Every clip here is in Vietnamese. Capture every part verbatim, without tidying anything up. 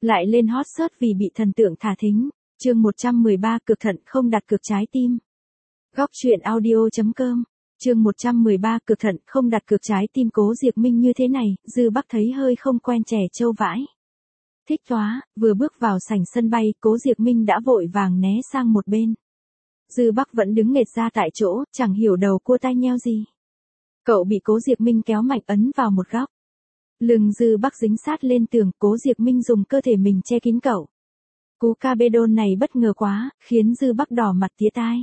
Lại lên hot search vì bị thần tượng thả thính. Chương một trăm mười ba cực thận không đặt cược trái tim. Góc truyện audio.com. Chương một trăm mười ba cực thận không đặt cược trái tim Cố Diệc Minh như thế này, Dư Bắc thấy hơi không quen trẻ trâu vãi. Thích quá, vừa bước vào sảnh sân bay, Cố Diệc Minh đã vội vàng né sang một bên. Dư Bắc vẫn đứng nghệt ra tại chỗ, chẳng hiểu đầu cua tai nheo gì. Cậu bị Cố Diệc Minh kéo mạnh ấn vào một góc. Lưng Dư Bắc dính sát lên tường, Cố Diệc Minh dùng cơ thể mình che kín cậu. Cú cabedon này bất ngờ quá, khiến Dư Bắc đỏ mặt tía tai.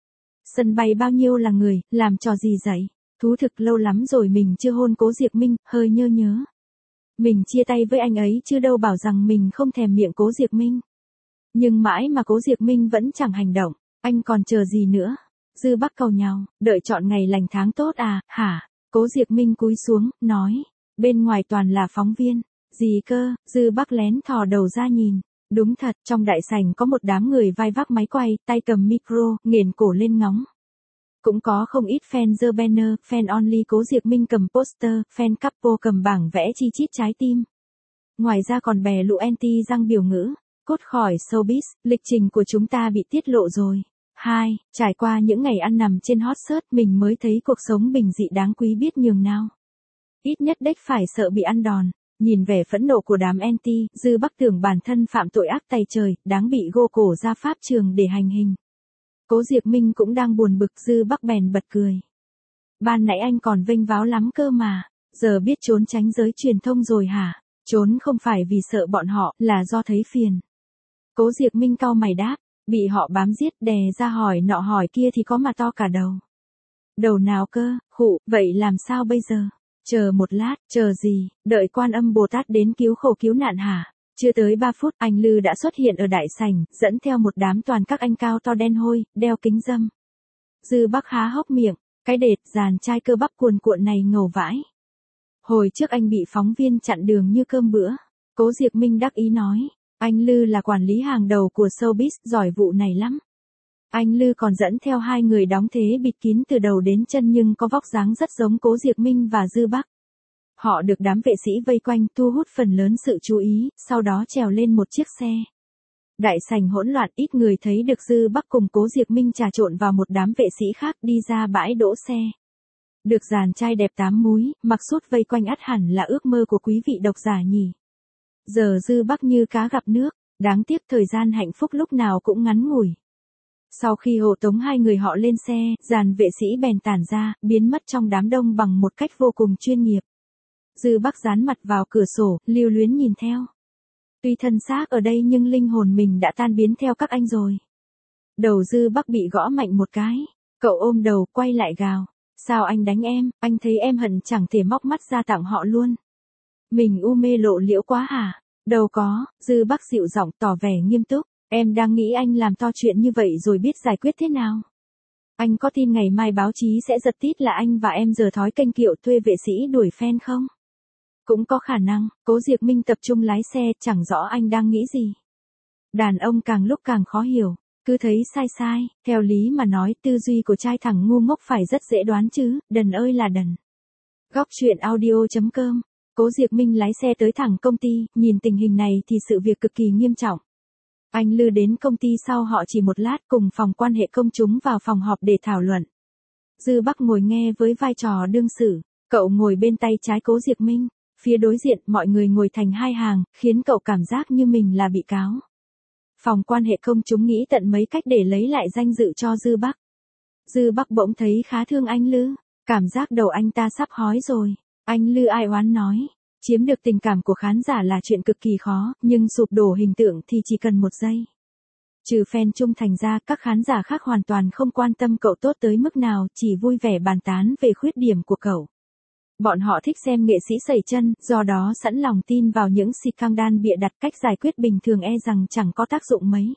Sân bay bao nhiêu là người, làm trò gì vậy? Thú thực lâu lắm rồi mình chưa hôn Cố Diệc Minh, hơi nhớ nhớ. Mình chia tay với anh ấy chứ đâu bảo rằng mình không thèm miệng Cố Diệc Minh. Nhưng mãi mà Cố Diệc Minh vẫn chẳng hành động, anh còn chờ gì nữa? Dư Bắc cầu nhau, đợi chọn ngày lành tháng tốt à, hả? Cố Diệc Minh cúi xuống, nói. Bên ngoài toàn là phóng viên. Gì cơ? Dư Bắc lén thò đầu ra nhìn. Đúng thật, trong đại sảnh có một đám người vai vác máy quay, tay cầm micro, nghển cổ lên ngóng. Cũng có không ít fan giơ banner, fan only Cố Diệc Minh cầm poster, fan couple cầm bảng vẽ chi chít trái tim. Ngoài ra còn bè lũ anti răng biểu ngữ. Cốt khỏi showbiz, lịch trình của chúng ta bị tiết lộ rồi. hai. Trải qua những ngày ăn nằm trên hot search mình mới thấy cuộc sống bình dị đáng quý biết nhường nào. Ít nhất đếch phải sợ bị ăn đòn. Nhìn vẻ phẫn nộ của đám anti, Dư Bắc tưởng bản thân phạm tội ác tày trời, đáng bị gô cổ ra pháp trường để hành hình. Cố Diệc Minh cũng đang buồn bực, Dư Bắc bèn bật cười. Ban nãy anh còn vênh váo lắm cơ mà, giờ biết trốn tránh giới truyền thông rồi hả? Trốn không phải vì sợ bọn họ, là do thấy phiền. Cố Diệc Minh cau mày đáp, bị họ bám giết đè ra hỏi nọ hỏi kia thì có mà to cả đầu. Đầu nào cơ, khụ, vậy làm sao bây giờ? Chờ một lát, chờ gì, đợi Quan Âm Bồ Tát đến cứu khổ cứu nạn hả? Chưa tới ba phút, anh Lư đã xuất hiện ở đại sảnh, dẫn theo một đám toàn các anh cao to đen hôi, đeo kính râm. Dư Bắc há hốc miệng, cái đệt dàn trai cơ bắp cuồn cuộn này ngầu vãi. Hồi trước anh bị phóng viên chặn đường như cơm bữa. Cố Diệc Minh đắc ý nói, anh Lư là quản lý hàng đầu của showbiz, giỏi vụ này lắm. Anh Lư còn dẫn theo hai người đóng thế bịt kín từ đầu đến chân nhưng có vóc dáng rất giống Cố Diệc Minh và Dư Bắc. Họ được đám vệ sĩ vây quanh thu hút phần lớn sự chú ý, sau đó trèo lên một chiếc xe. Đại sảnh hỗn loạn, ít người thấy được Dư Bắc cùng Cố Diệc Minh trà trộn vào một đám vệ sĩ khác đi ra bãi đỗ xe. Được dàn trai đẹp tám múi, mặc sút vây quanh ắt hẳn là ước mơ của quý vị độc giả nhỉ. Giờ Dư Bắc như cá gặp nước, đáng tiếc thời gian hạnh phúc lúc nào cũng ngắn ngủi. Sau khi hộ tống hai người họ lên xe, dàn vệ sĩ bèn tản ra, biến mất trong đám đông bằng một cách vô cùng chuyên nghiệp. Dư Bắc dán mặt vào cửa sổ, lưu luyến nhìn theo. Tuy thân xác ở đây nhưng linh hồn mình đã tan biến theo các anh rồi. Đầu Dư Bắc bị gõ mạnh một cái. Cậu ôm đầu, quay lại gào. Sao anh đánh em, anh thấy em hận chẳng thể móc mắt ra tặng họ luôn. Mình u mê lộ liễu quá hả? Đâu có, Dư Bắc dịu giọng tỏ vẻ nghiêm túc. Em đang nghĩ anh làm to chuyện như vậy rồi biết giải quyết thế nào. Anh có tin ngày mai báo chí sẽ giật tít là anh và em giờ thói kênh kiệu thuê vệ sĩ đuổi fan không? Cũng có khả năng. Cố Diệc Minh tập trung lái xe, chẳng rõ anh đang nghĩ gì. Đàn ông càng lúc càng khó hiểu, cứ thấy sai sai, theo lý mà nói tư duy của trai thẳng ngu ngốc phải rất dễ đoán chứ, đần ơi là đần. Góc truyện audio.com. Cố Diệc Minh lái xe tới thẳng công ty, nhìn tình hình này thì sự việc cực kỳ nghiêm trọng. Anh Lư đến công ty sau họ chỉ một lát, cùng phòng quan hệ công chúng vào phòng họp để thảo luận. Dư Bắc ngồi nghe với vai trò đương sự, cậu ngồi bên tay trái Cố Diệc Minh, phía đối diện mọi người ngồi thành hai hàng, khiến cậu cảm giác như mình là bị cáo. Phòng quan hệ công chúng nghĩ tận mấy cách để lấy lại danh dự cho Dư Bắc. Dư Bắc bỗng thấy khá thương anh Lư, cảm giác đầu anh ta sắp hói rồi. Anh Lư ai oán nói. Chiếm được tình cảm của khán giả là chuyện cực kỳ khó, nhưng sụp đổ hình tượng thì chỉ cần một giây. Trừ fan trung thành ra, các khán giả khác hoàn toàn không quan tâm cậu tốt tới mức nào, chỉ vui vẻ bàn tán về khuyết điểm của cậu. Bọn họ thích xem nghệ sĩ sẩy chân, do đó sẵn lòng tin vào những scandal bịa đặt, cách giải quyết bình thường e rằng chẳng có tác dụng mấy.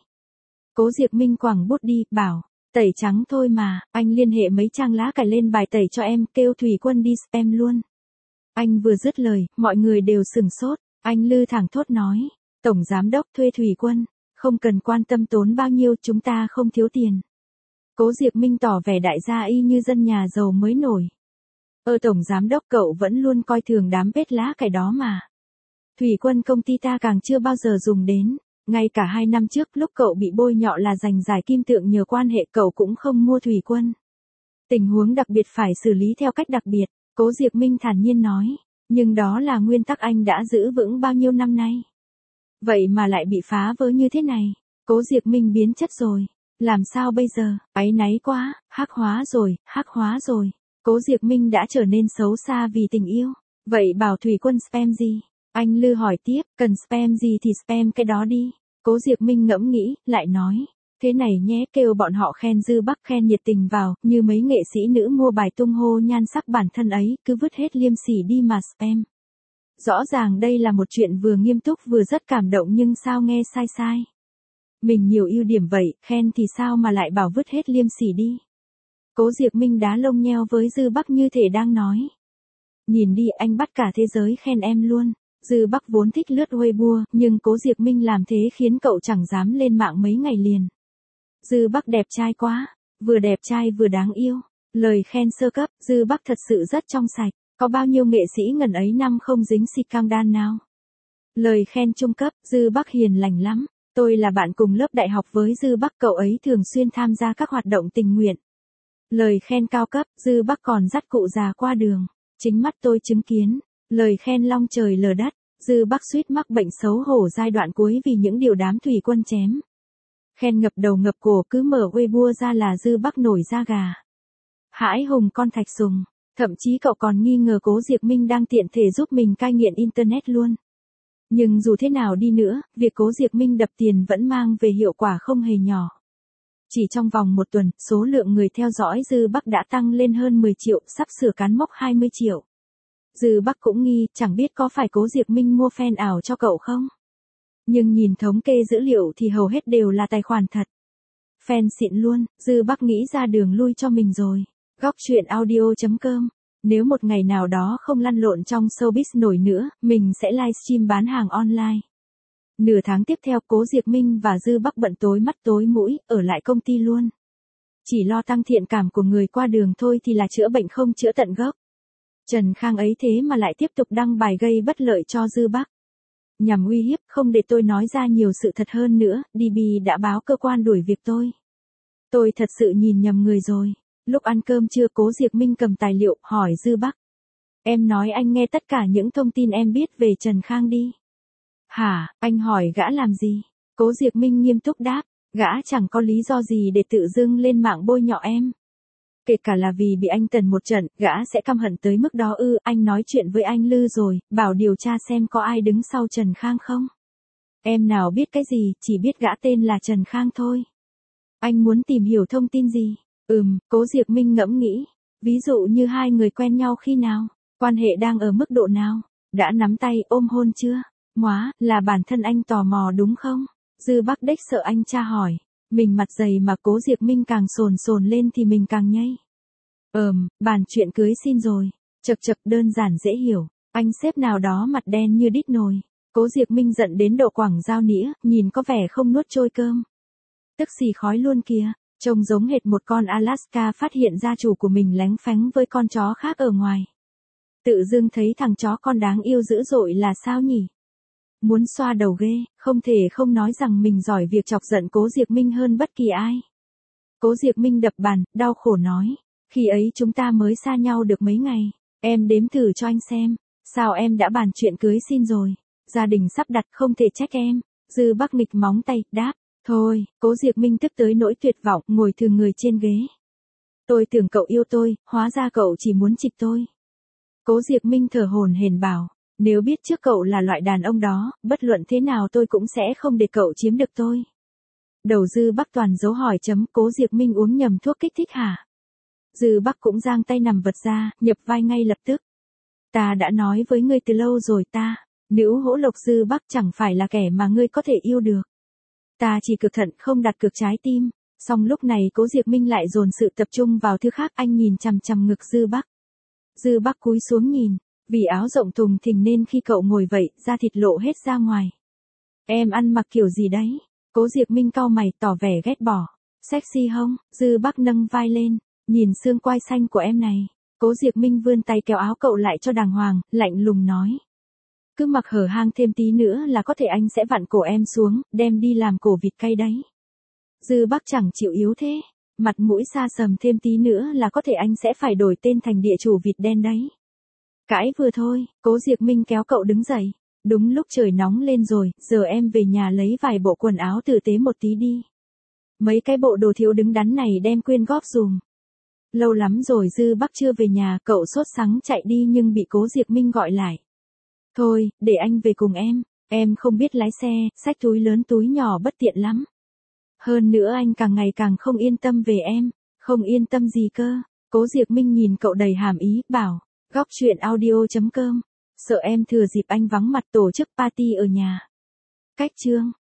Cố Diệc Minh quẳng bút đi, bảo, tẩy trắng thôi mà, anh liên hệ mấy trang lá cải lên bài tẩy cho em, kêu Thủy Quân đi spam luôn. Anh vừa dứt lời, mọi người đều sừng sốt. Anh Lư thẳng thốt nói, Tổng Giám Đốc thuê Thủy Quân, không cần quan tâm tốn bao nhiêu, chúng ta không thiếu tiền. Cố Diệc Minh tỏ vẻ đại gia y như dân nhà giàu mới nổi. Ơ Tổng Giám Đốc, cậu vẫn luôn coi thường đám bết lá cải đó mà. Thủy quân công ty ta càng chưa bao giờ dùng đến. Ngay cả hai năm trước lúc cậu bị bôi nhọ là giành giải kim tượng nhờ quan hệ cậu cũng không mua thủy quân. Tình huống đặc biệt phải xử lý theo cách đặc biệt, Cố Diệp Minh thản nhiên nói. Nhưng đó là nguyên tắc anh đã giữ vững bao nhiêu năm nay. Vậy mà lại bị phá vỡ như thế này. Cố Diệp Minh biến chất rồi. Làm sao bây giờ, áy náy quá, hắc hóa rồi, hắc hóa rồi. Cố Diệp Minh đã trở nên xấu xa vì tình yêu. Vậy bảo thủy quân spam gì? Anh Lư hỏi tiếp, cần spam gì thì spam cái đó đi. Cố Diệp Minh ngẫm nghĩ, lại nói. Thế này nhé, kêu bọn họ khen Dư Bắc khen nhiệt tình vào, như mấy nghệ sĩ nữ mua bài tung hô nhan sắc bản thân ấy, cứ vứt hết liêm sỉ đi mà spam. Rõ ràng đây là một chuyện vừa nghiêm túc vừa rất cảm động nhưng sao nghe sai sai. Mình nhiều ưu điểm vậy, khen thì sao mà lại bảo vứt hết liêm sỉ đi. Cố Diệp Minh đá lông nheo với Dư Bắc như thể đang nói. Nhìn đi, anh bắt cả thế giới khen em luôn. Dư Bắc vốn thích lướt Weibo, nhưng Cố Diệp Minh làm thế khiến cậu chẳng dám lên mạng mấy ngày liền. Dư Bắc đẹp trai quá, vừa đẹp trai vừa đáng yêu. Lời khen sơ cấp, Dư Bắc thật sự rất trong sạch. Có bao nhiêu nghệ sĩ ngần ấy năm không dính scandal nào. Lời khen trung cấp, Dư Bắc hiền lành lắm. Tôi là bạn cùng lớp đại học với Dư Bắc, cậu ấy thường xuyên tham gia các hoạt động tình nguyện. Lời khen cao cấp, Dư Bắc còn dắt cụ già qua đường. Chính mắt tôi chứng kiến. Lời khen long trời lở đất, Dư Bắc suýt mắc bệnh xấu hổ giai đoạn cuối vì những điều đám thủy quân chém. Khen ngập đầu ngập cổ, cứ mở Weibo ra là Dư Bắc nổi da gà. Hãi hùng con thạch sùng, thậm chí cậu còn nghi ngờ Cố Diệp Minh đang tiện thể giúp mình cai nghiện internet luôn. Nhưng dù thế nào đi nữa, việc Cố Diệp Minh đập tiền vẫn mang về hiệu quả không hề nhỏ. Chỉ trong vòng một tuần, số lượng người theo dõi Dư Bắc đã tăng lên hơn mười triệu, sắp sửa cán mốc hai mươi triệu. Dư Bắc cũng nghi, chẳng biết có phải Cố Diệp Minh mua fan ảo cho cậu không? Nhưng nhìn thống kê dữ liệu thì hầu hết đều là tài khoản thật. Fan xịn luôn, Dư Bắc nghĩ ra đường lui cho mình rồi. Góc truyện audio chấm com. Nếu một ngày nào đó không lăn lộn trong showbiz nổi nữa, mình sẽ livestream bán hàng online. Nửa tháng tiếp theo Cố Diệp Minh và Dư Bắc bận tối mắt tối mũi, ở lại công ty luôn. Chỉ lo tăng thiện cảm của người qua đường thôi thì là chữa bệnh không chữa tận gốc. Trần Khang ấy thế mà lại tiếp tục đăng bài gây bất lợi cho Dư Bắc. Nhằm uy hiếp, không để tôi nói ra nhiều sự thật hơn nữa, đê bê đã báo cơ quan đuổi việc tôi. Tôi thật sự nhìn nhầm người rồi. Lúc ăn cơm trưa Cố Diệp Minh cầm tài liệu, hỏi Dư Bắc. Em nói anh nghe tất cả những thông tin em biết về Trần Khang đi. Hả, anh hỏi gã làm gì? Cố Diệp Minh nghiêm túc đáp, gã chẳng có lý do gì để tự dưng lên mạng bôi nhọ em. Kể cả là vì bị anh tần một trận, gã sẽ căm hận tới mức đó ư? Anh nói chuyện với anh Lư rồi, bảo điều tra xem có ai đứng sau Trần Khang không? Em nào biết cái gì, chỉ biết gã tên là Trần Khang thôi. Anh muốn tìm hiểu thông tin gì? Ừm, Cố Diệp Minh ngẫm nghĩ. Ví dụ như hai người quen nhau khi nào? Quan hệ đang ở mức độ nào? Đã nắm tay, ôm hôn chưa? Móa, là bản thân anh tò mò đúng không? Dư Bắc đếch sợ anh tra hỏi. Mình mặt dày mà Cố Diệp Minh càng sồn sồn lên thì mình càng nhây. Ờm, bàn chuyện cưới xin rồi. Chật chật đơn giản dễ hiểu. Anh sếp nào đó mặt đen như đít nồi. Cố Diệp Minh giận đến độ quẳng dao nĩa, nhìn có vẻ không nuốt trôi cơm. Tức xì khói luôn kìa. Trông giống hệt một con Alaska phát hiện ra chủ của mình lén phánh với con chó khác ở ngoài. Tự dưng thấy thằng chó con đáng yêu dữ dội là sao nhỉ? Muốn xoa đầu ghê, không thể không nói rằng mình giỏi việc chọc giận Cố Diệp Minh hơn bất kỳ ai. Cố Diệp Minh đập bàn, đau khổ nói. Khi ấy chúng ta mới xa nhau được mấy ngày. Em đếm thử cho anh xem. Sao em đã bàn chuyện cưới xin rồi? Gia đình sắp đặt không thể trách em. Dư Bắc nghịch móng tay, đáp. Thôi, Cố Diệp Minh tức tới nỗi tuyệt vọng, ngồi thừ người trên ghế. Tôi tưởng cậu yêu tôi, hóa ra cậu chỉ muốn trịch tôi. Cố Diệp Minh thở hổn hển bảo. Nếu biết trước cậu là loại đàn ông đó, bất luận thế nào tôi cũng sẽ không để cậu chiếm được tôi. Đầu Dư Bắc toàn dấu hỏi chấm. Cố Diệp Minh uống nhầm thuốc kích thích hả? Dư Bắc cũng giang tay nằm vật ra, nhập vai ngay lập tức. Ta đã nói với ngươi từ lâu rồi ta, nữ hỗ lộc Dư Bắc chẳng phải là kẻ mà ngươi có thể yêu được. Ta chỉ cực thận không đặt cược trái tim. Song lúc này Cố Diệp Minh lại dồn sự tập trung vào thứ khác, anh nhìn chằm chằm ngực Dư Bắc. Dư Bắc cúi xuống nhìn, vì áo rộng thùng thình nên khi cậu ngồi vậy, da thịt lộ hết ra ngoài. Em ăn mặc kiểu gì đấy? Cố Diệp Minh cau mày tỏ vẻ ghét bỏ. Sexy không? Dư Bắc nâng vai lên, nhìn xương quai xanh của em này. Cố Diệp Minh vươn tay kéo áo cậu lại cho đàng hoàng, lạnh lùng nói. Cứ mặc hở hang thêm tí nữa là có thể anh sẽ vặn cổ em xuống, đem đi làm cổ vịt cay đấy. Dư Bắc chẳng chịu yếu thế. Mặt mũi xa sầm thêm tí nữa là có thể anh sẽ phải đổi tên thành địa chủ vịt đen đấy. Cãi vừa thôi, Cố Diệc Minh kéo cậu đứng dậy. Đúng lúc trời nóng lên rồi, giờ em về nhà lấy vài bộ quần áo tử tế một tí đi. Mấy cái bộ đồ thiếu đứng đắn này đem quyên góp dùm. Lâu lắm rồi Dư Bắc chưa về nhà, cậu sốt sắng chạy đi nhưng bị Cố Diệc Minh gọi lại. Thôi, để anh về cùng em, em không biết lái xe, xách túi lớn túi nhỏ bất tiện lắm. Hơn nữa anh càng ngày càng không yên tâm về em. Không yên tâm gì cơ? Cố Diệc Minh nhìn cậu đầy hàm ý, bảo, góc truyện audio chấm com. Sợ em thừa dịp anh vắng mặt tổ chức party ở nhà. Cách chương